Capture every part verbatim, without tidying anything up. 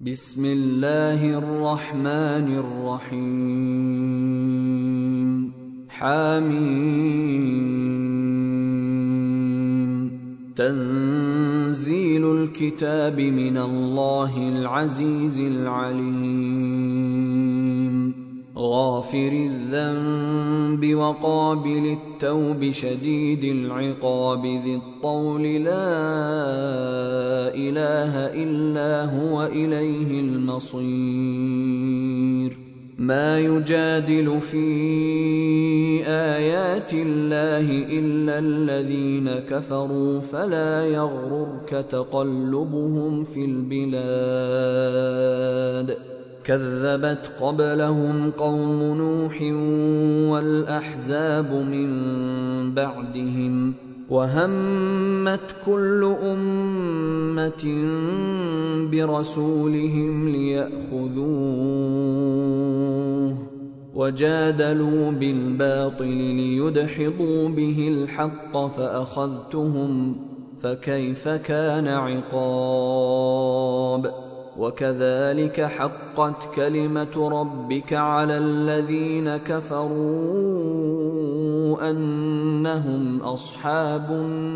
بسم الله الرحمن الرحيم حميم تنزيل الكتاب من الله العزيز العليم غافر الذنب وقابل التوب شديد العقاب ذي الطول لا إله إلا هو إليه المصير ما يجادل في آيات الله إلا الذين كفروا فلا يغررك تقلبهم في البلاد كذبت قبلهم قوم نوح والأحزاب من بعدهم وهمت كل أمة برسولهم ليأخذوه وجادلوا بالباطل ليدحضوا به الحق فأخذتهم فكيف كان عقاب وكذلك حقت كلمة ربك على الذين كفروا أنهم أصحاب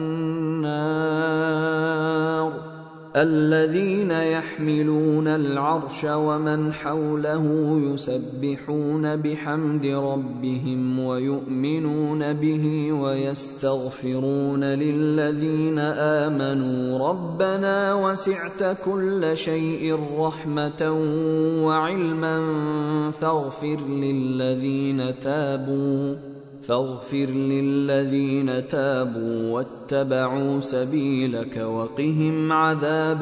النار الذين يحملون العرش ومن حوله يسبحون بحمد ربهم ويؤمنون به ويستغفرون للذين آمنوا ربنا وسعت كل شيء رحمة وعلما فاغفر للذين تابوا فاغفر للذين تابوا واتبعوا سبيلك وقهم عذاب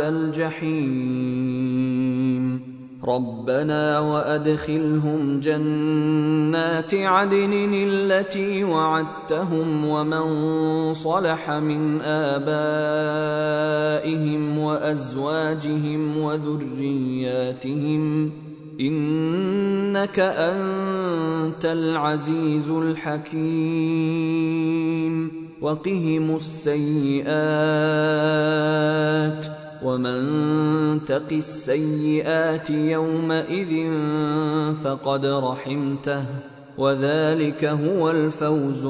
الجحيم ربنا وأدخلهم جنات عدن التي وعدتهم ومن صلح من آبائهم وأزواجهم وذرياتهم إنك أنت العزيز الحكيم وقهم السيئات ومن تق السيئات يومئذ فقد رحمته وذلك هو الفوز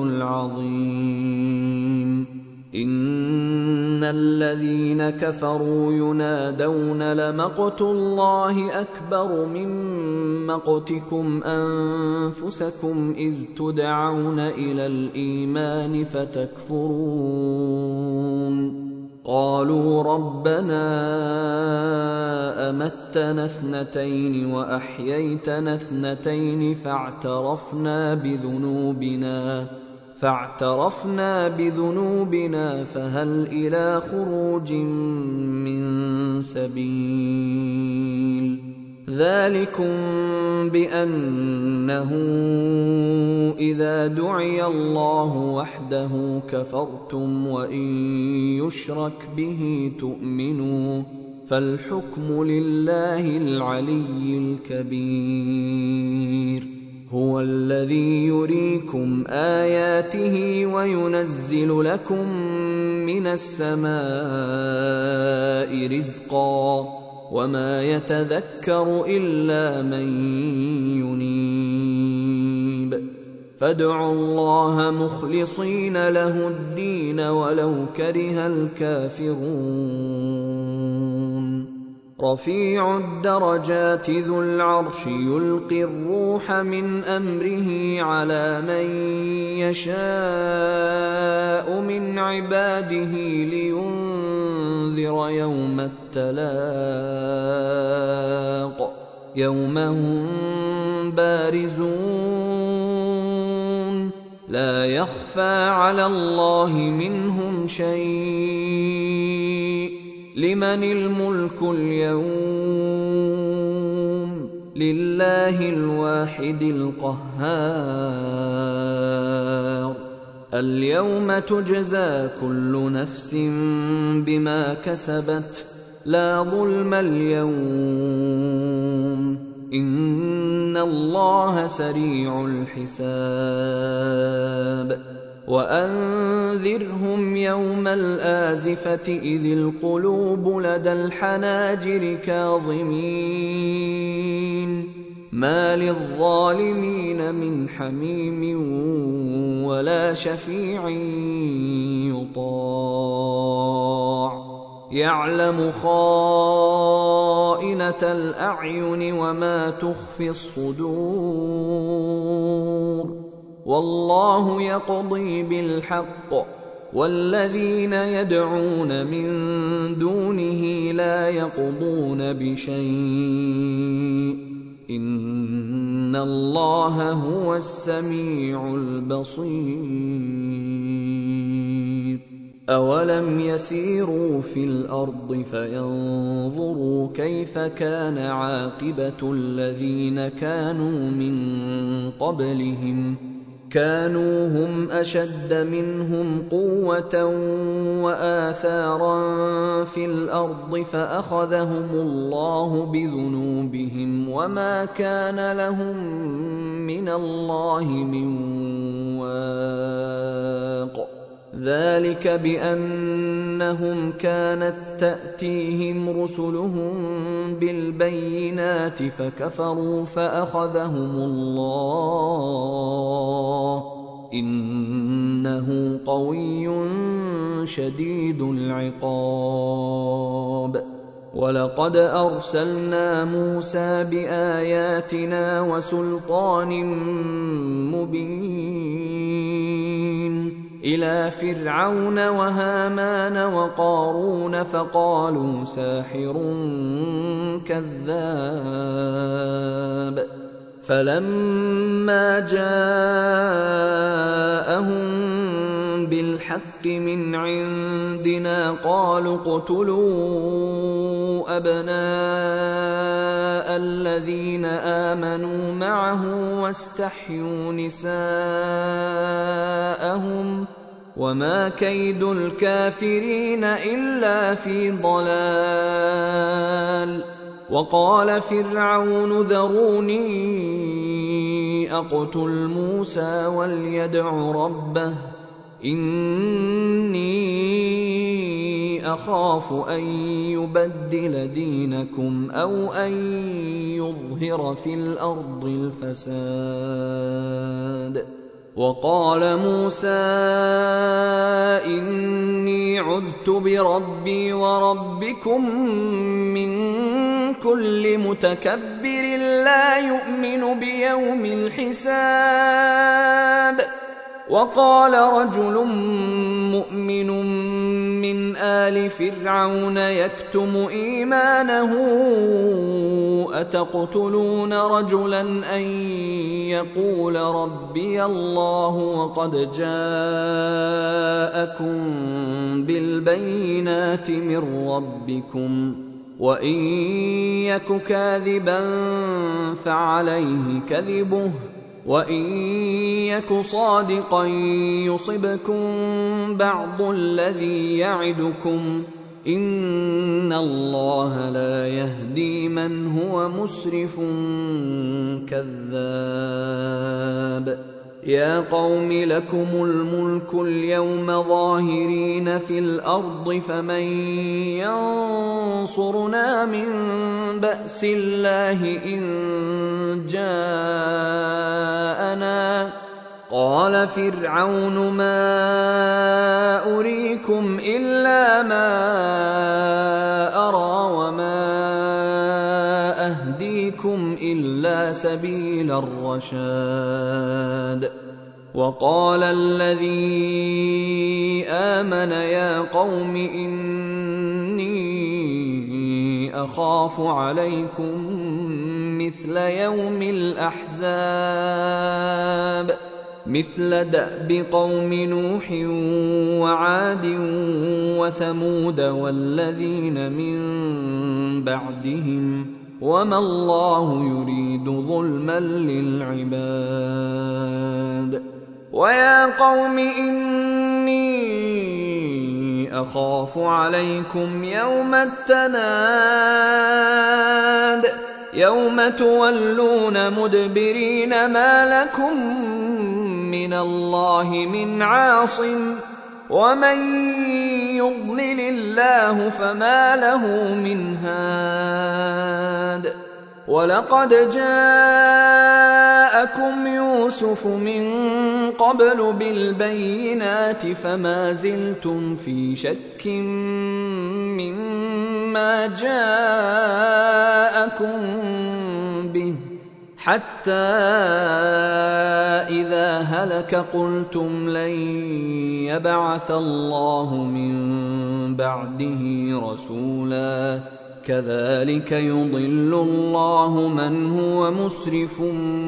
العظيم إن الذين كفروا ينادون لمقت الله أكبر من مقتكم أنفسكم إذ تدعون إلى الإيمان فتكفرون قالوا ربنا أمتنا اثنتين وأحييتنا اثنتين فاعترفنا بذنوبنا فاعترفنا بذنوبنا فهل إلى خروج من سبيل ذلكم بأنه إذا دعي الله وحده كفرتم وإن يشرك به تؤمنوا فالحكم لله العلي الكبير هو الذي يريكم آياته وينزل لكم من السماء رزقا وما يتذكر إلا من ينيب فادعوا الله مخلصين له الدين ولو كره الكافرون رفيع الدرجات ذو العرش يلقي الروح من أمره على من يشاء من عباده لينذر يوم التلاق يوم هم بارزون لا يخفى على الله منهم شيء لمن الملك اليوم لله الواحد القهار اليوم تجزى كل نفس بما كسبت لا ظلم اليوم إن الله سريع الحساب وأنذرهم يوم الآزفة إذ القلوب لدى الحناجر كاظمين ما للظالمين من حميم ولا شفيع يطاع يعلم خائنة الأعين وما تخفي الصدور والله يقضي بالحق والذين يدعون من دونه لا يقضون بشيء إن الله هو السميع البصير أولم يسيروا في الأرض فينظروا كيف كان عاقبة الذين كانوا من قبلهم كانوا هم أشد منهم قوة وآثارا في الأرض فأخذهم الله بذنوبهم وما كان لهم من الله من واق ذلك بأنهم كانت تأتيهم رسلهم بالبينات فكفروا فأخذهم الله إنه قوي شديد العقاب ولقد أرسلنا موسى بآياتنا وسلطان مبين إلى فرعون وهامان وقارون فقالوا ساحر كذاب فلما جاءهم بالحق من عندنا قالوا اقتلوا أبناء الذين آمنوا معه واستحيوا نساءهم وما كيد الكافرين إلا في ضلال وقال فرعون ذروني أقتل موسى وليدع ربه إني أخاف أن يبدل دينكم أو أن يظهر في الأرض الفساد وقال موسى إني عذت بربي وربكم من كل متكبر لا يؤمن بيوم الحساب وقال رجل مؤمن من آل فرعون يكتم إيمانه أتقتلون رجلا أن يقول ربي الله وقد جاءكم بالبينات من ربكم وإن يك كاذبا فعليه كذبه وإن يك صادقا يصبكم بعض الذي يعدكم إن الله لا يهدي من هو مسرف كذاب يا قوم لكم الملك اليوم ظاهرين في الأرض فمن ينصرنا من بأس الله إن جاءنا قال فرعون ما أريكم إلا ما أرى وما أهديكم إلا سبيل الرشاد وقال الذي آمن يا قوم إني أخاف عليكم مثل يوم الأحزاب مثل دأب قوم نوح وعاد وثمود والذين من بعدهم وما الله يريد ظلما للعباد ويا قوم إني أخاف عليكم يوم التناد يوم تولون مدبرين ما لكم من الله من عاصم ومن يضلل الله فما له من هاد ولقد جاءكم يوسف من قبل بالبينات فما زلتم في شك مما جاءكم به حتى إذا هلك قلتم لن يبعث الله من بعده رسولا كذلك يضل الله من هو مسرف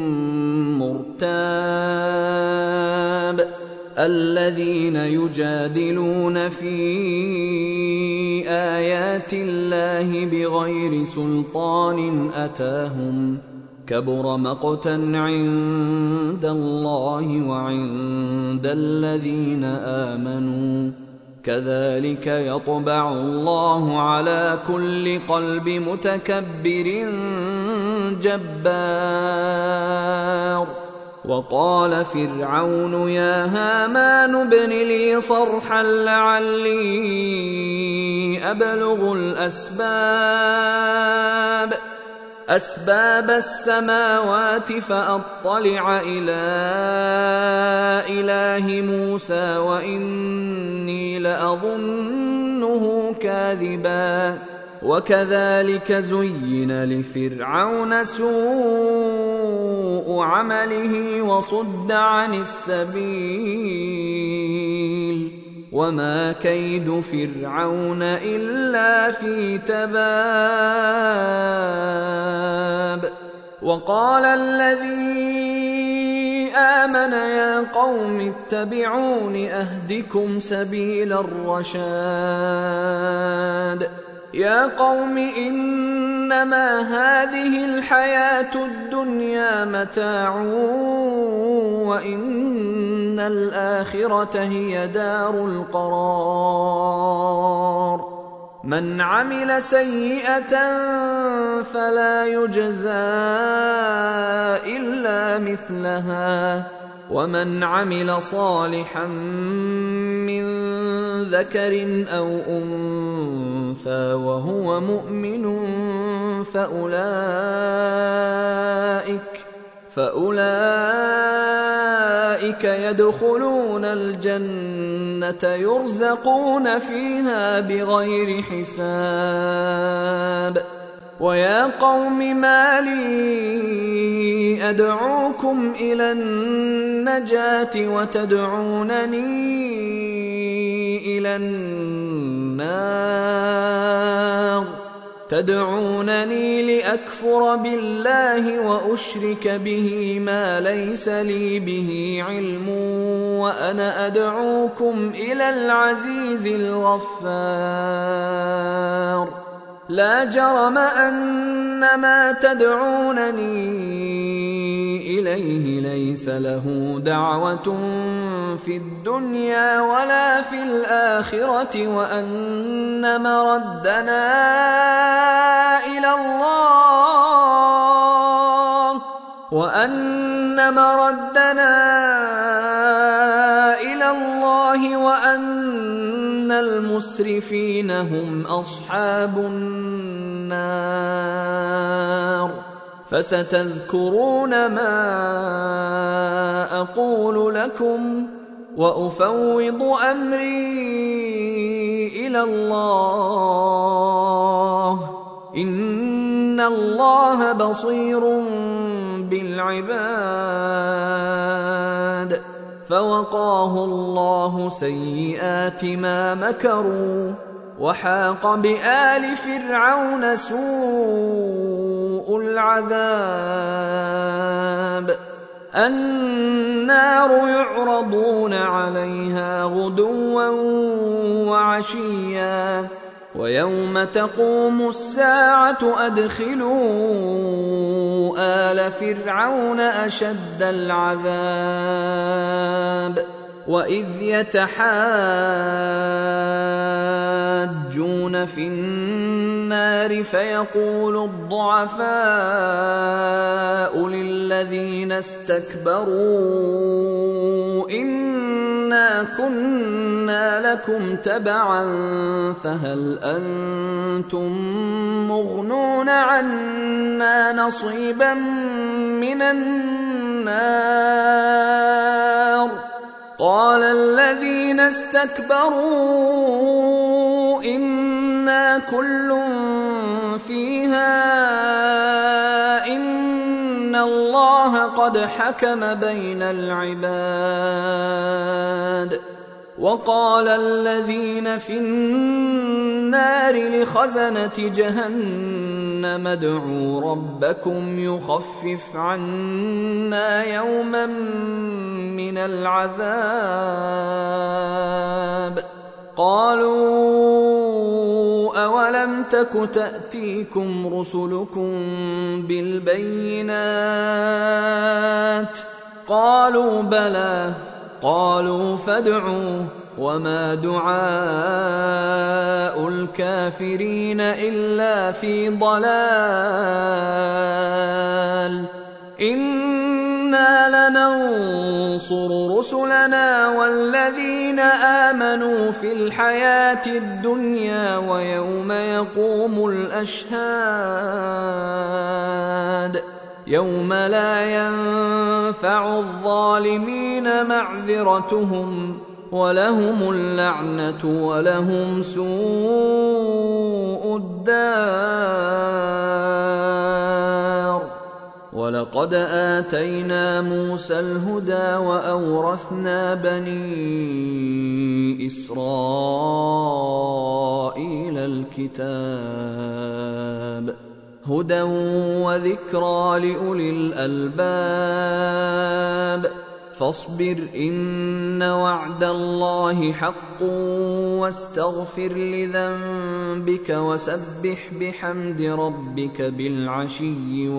مرتاب الذين يجادلون في آيات الله بغير سلطان أتاهم كبر مقتا عند الله وعند الذين آمنوا كذلك يطبع الله على كل قلب متكبر جبار وقال فرعون يا هامان ابن لي صرحا لعلي أبلغ الأسباب أسباب السماوات فأطلع إلى إله موسى وإني لأظنه كاذبا وكذلك زين لفرعون سوء عمله وصد عن السبيل وما كيد فرعون إلا في تباب وقال الذي آمن يا قوم اتبعون أهدكم سبيل الرشاد يا قوم إنما هذه الحياة الدنيا متاع وإن الآخرة هي دار القرار من عمل سيئة فلا يجزى إلا مثلها ومن عمل صالحا من ذكر أو أنثى وهو مؤمن فأولئك فأولئك يدخلون الجنة يرزقون فيها بغير حساب ويا قوم ما لي أدعوكم إلى النجاة وتدعونني إلى النار تدعونني لأكفر بالله وأشرك به ما ليس لي به علم وأنا أدعوكم إلى العزيز الغفار لا جرم أن ما تدعونني إليه ليس له دعوة في الدنيا ولا في الآخرة وأن مردنا إلى الله وأن مردنا إلى الله وأن المسرفين هم أصحاب النار فستذكرون ما أقول لكم وأفوض أمري إلى الله إن الله بصير بالعباد فوقاه الله سيئات ما مكروا وحاق بآل فرعون سوء العذاب النار يعرضون عليها غدوا وعشيا ويوم تقوم الساعة أدخلوا آل فرعون أشد العذاب وإذ يتحاجون في النار فيقول الضعفاء للذين استكبروا إنا كنا لكم تبعا فهل أنتم مغنون عنا نصيبا من النار قال الذين استكبروا إنا كل فيها إن الله قد حكم بين العباد وقال الذين في النار لخزنة جهنم ادعوا ربكم يخفف عنا يوما من العذاب قالوا أولم تك تأتيكم رسلكم بالبينات قالوا بلى قالوا فادعوا وما دعاء الكافرين إلا في ضلال إنا لننصر رسلنا والذين آمنوا في الحياة الدنيا ويوم يقوم الأشهاد يوم لا ينفع الظالمين معذرتهم ولهم اللعنة ولهم سوء الدار ولقد آتينا موسى الهدى وأورثنا بني إسرائيل الكتاب هدى وذكرى لأولي الألباب فاصبر إن وعد الله حق واستغفر لذنبك وسبح بحمد ربك بالعشي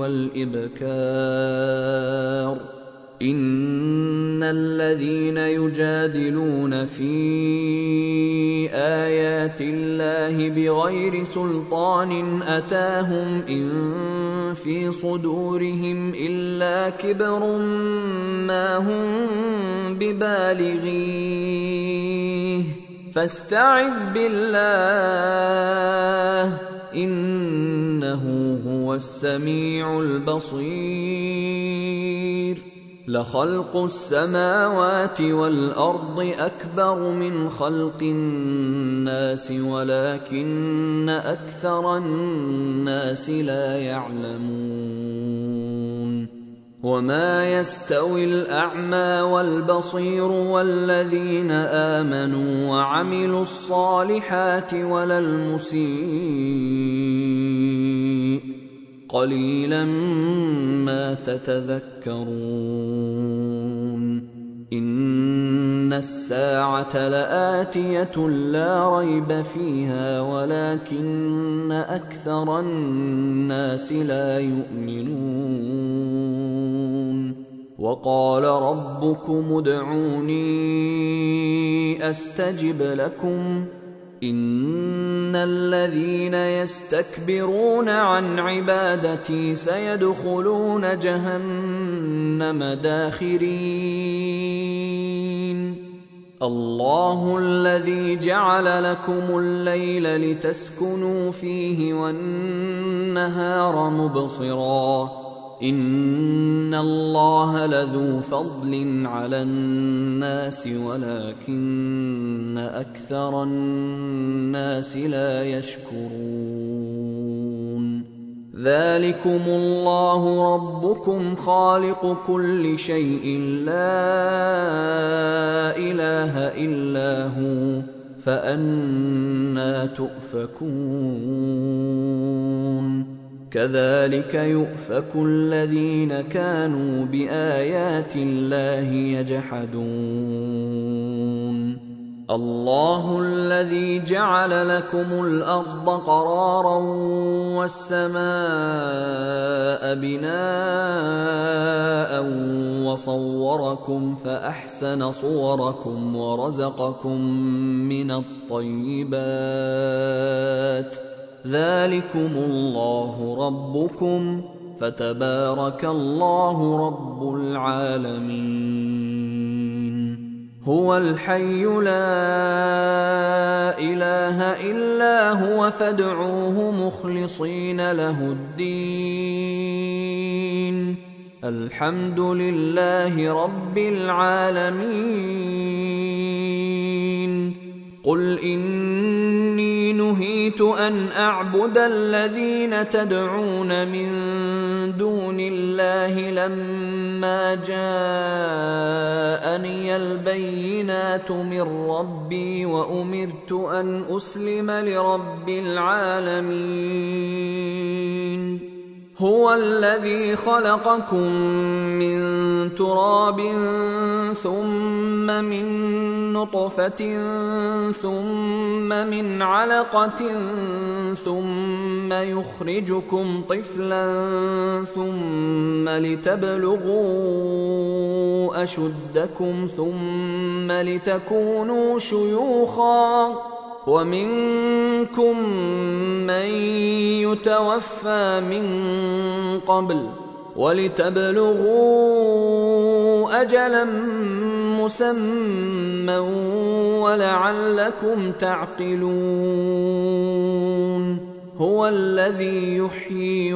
والإبكار إن الذين يجادلون في آيات الله بغير سلطان أتاهم إن في صدورهم إلا كبر ما هم ببالغيه فاستعذ بالله إنه هو السميع البصير لخلق السماوات والأرض أكبر من خلق الناس ولكن أكثر الناس لا يعلمون وما يستوي الأعمى والبصير والذين آمنوا وعملوا الصالحات ولا المسيء قليلا ما تتذكرون إن الساعة لآتية لا ريب فيها ولكن أكثر الناس لا يؤمنون وقال ربكم ادعوني أستجب لكم إن الذين يستكبرون عن عبادتي سيدخلون جهنم داخرين الله الذي جعل لكم الليل لتسكنوا فيه والنهار مبصرا إن الله لذو فضل على الناس ولكن أكثر الناس لا يشكرون ذلكم الله ربكم خالق كل شيء لا إله إلا هو فأنى تؤفكون كذلك يؤفك الذين كانوا بآيات الله يجحدون الله الذي جعل لكم الأرض قرارا والسماء بناء وصوركم فأحسن صوركم ورزقكم من الطيبات ذلكم الله ربكم فتبارك الله رب العالمين. هو الحي لا إله إلا هو فادعوه مخلصين له الدين الحمد لله رب العالمين. قل إني نهيت أن أعبد الذين تدعون من دون الله لما جاءني البينات من ربي وأمرت أن أسلم لرب العالمين. هو الذي خلقكم من تراب ثم من نطفة ثم من علقة ثم يخرجكم طفلا ثم لتبلغوا أشدكم ثم لتكونوا شيوخا ومنكم من يتوفى من قبل ولتبلغوا أجلا مسمى ولعلكم تعقلون. هو الذي يحيي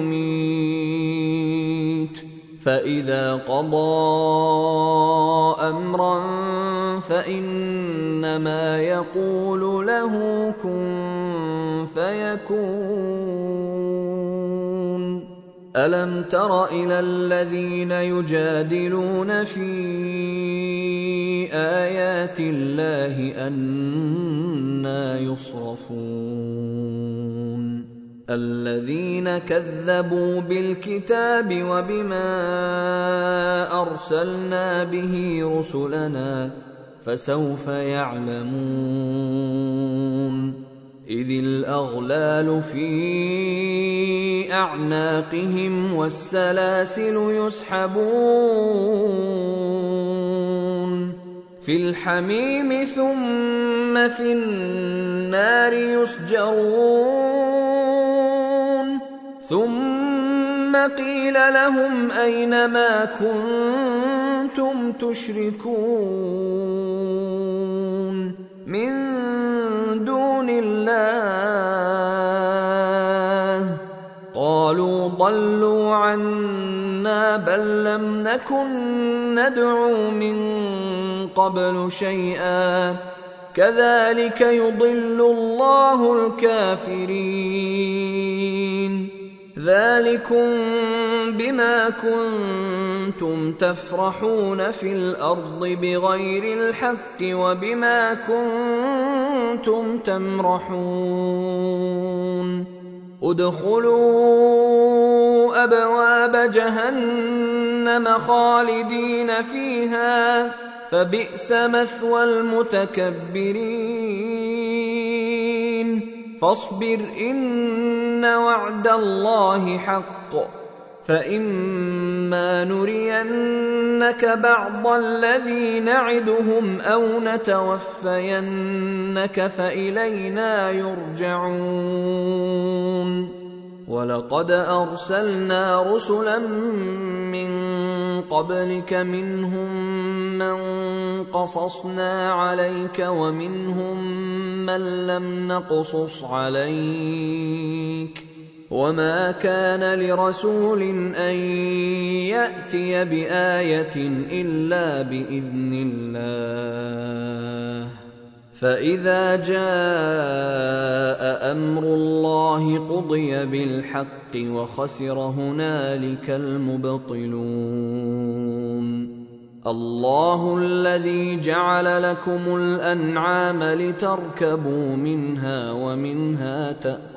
ويميت فإذا قضى أمرا فإنما يقول له كن فيكون. ألم تر إلى الذين يجادلون في آيات الله أنى يصرفون الذين كذبوا بالكتاب وبما أرسلنا به رسلنا فسوف يعلمون. إذ الأغلال في أعناقهم والسلاسل يسحبون في الحميم ثم في النار يسجرون ثم قيل لهم أين ما كنتم تشركون من دون الله قالوا ضلوا عنا بل لم نكن ندعو من قبل شيئا كذلك يضل الله الكافرين. ذلكم بما كنتم تفرحون في الأرض بغير الحق وبما كنتم تمرحون. ادخلوا أبواب جهنم خالدين فيها فبئس مثوى المتكبرين. فاصبر إن وعد الله حق فإما نرينك بعض الذي نعدهم أو نتوفينك فإلينا يرجعون. ولقد أرسلنا رسلا من قبلك منهم من قصصنا عليك ومنهم من لم نقصص عليك وما كان لرسول أن يأتي بآية إلا بإذن الله. فإذا جاء أمر الله قضي بالحق وخسر هنالك المبطلون. الله الذي جعل لكم الأنعام لتركبوا منها ومنها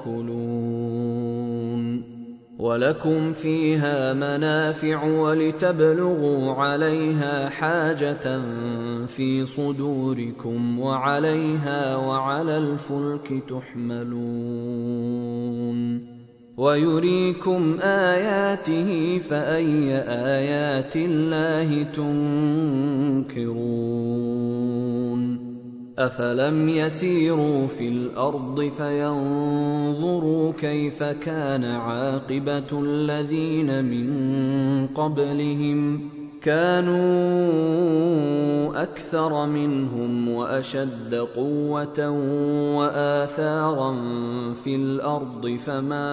تأكلون ولكم فيها منافع ولتبلغوا عليها حاجة في صدوركم وعليها وعلى الفلك تحملون. ويريكم آياته فأي آيات الله تنكرون أفلم يسيروا في الأرض فينظروا كيف كان عاقبة الذين من قبلهم كانوا أكثر منهم وأشد قوة وآثارا في الأرض فما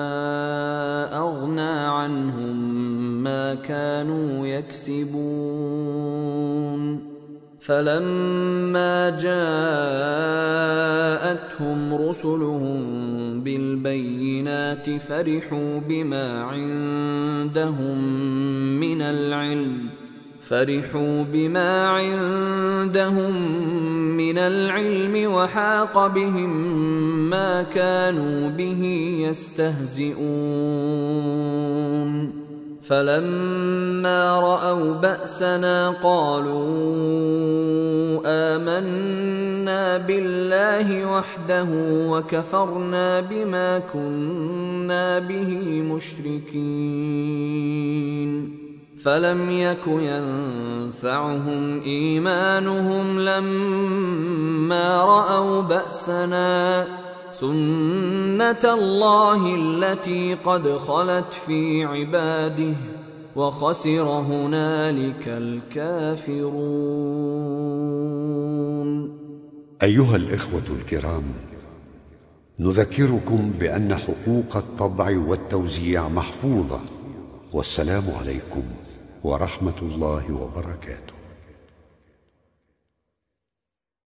أغنى عنهم ما كانوا يكسبون فلما جاءتهم رسلهم بالبينات فرحوا بما عندهم من العلم فرحوا بما عندهم من العلم وحاق بهم ما كانوا به يستهزئون فلما رأوا بأسنا قالوا آمنا بالله وحده وكفرنا بما كنا به مشركين فلم يك ينفعهم إيمانهم لما رأوا بأسنا سنة الله التي قد خلت في عباده وخسر هنالك الكافرون. أيها الإخوة الكرام، نذكركم بأن حقوق الطبع والتوزيع محفوظة، والسلام عليكم ورحمة الله وبركاته.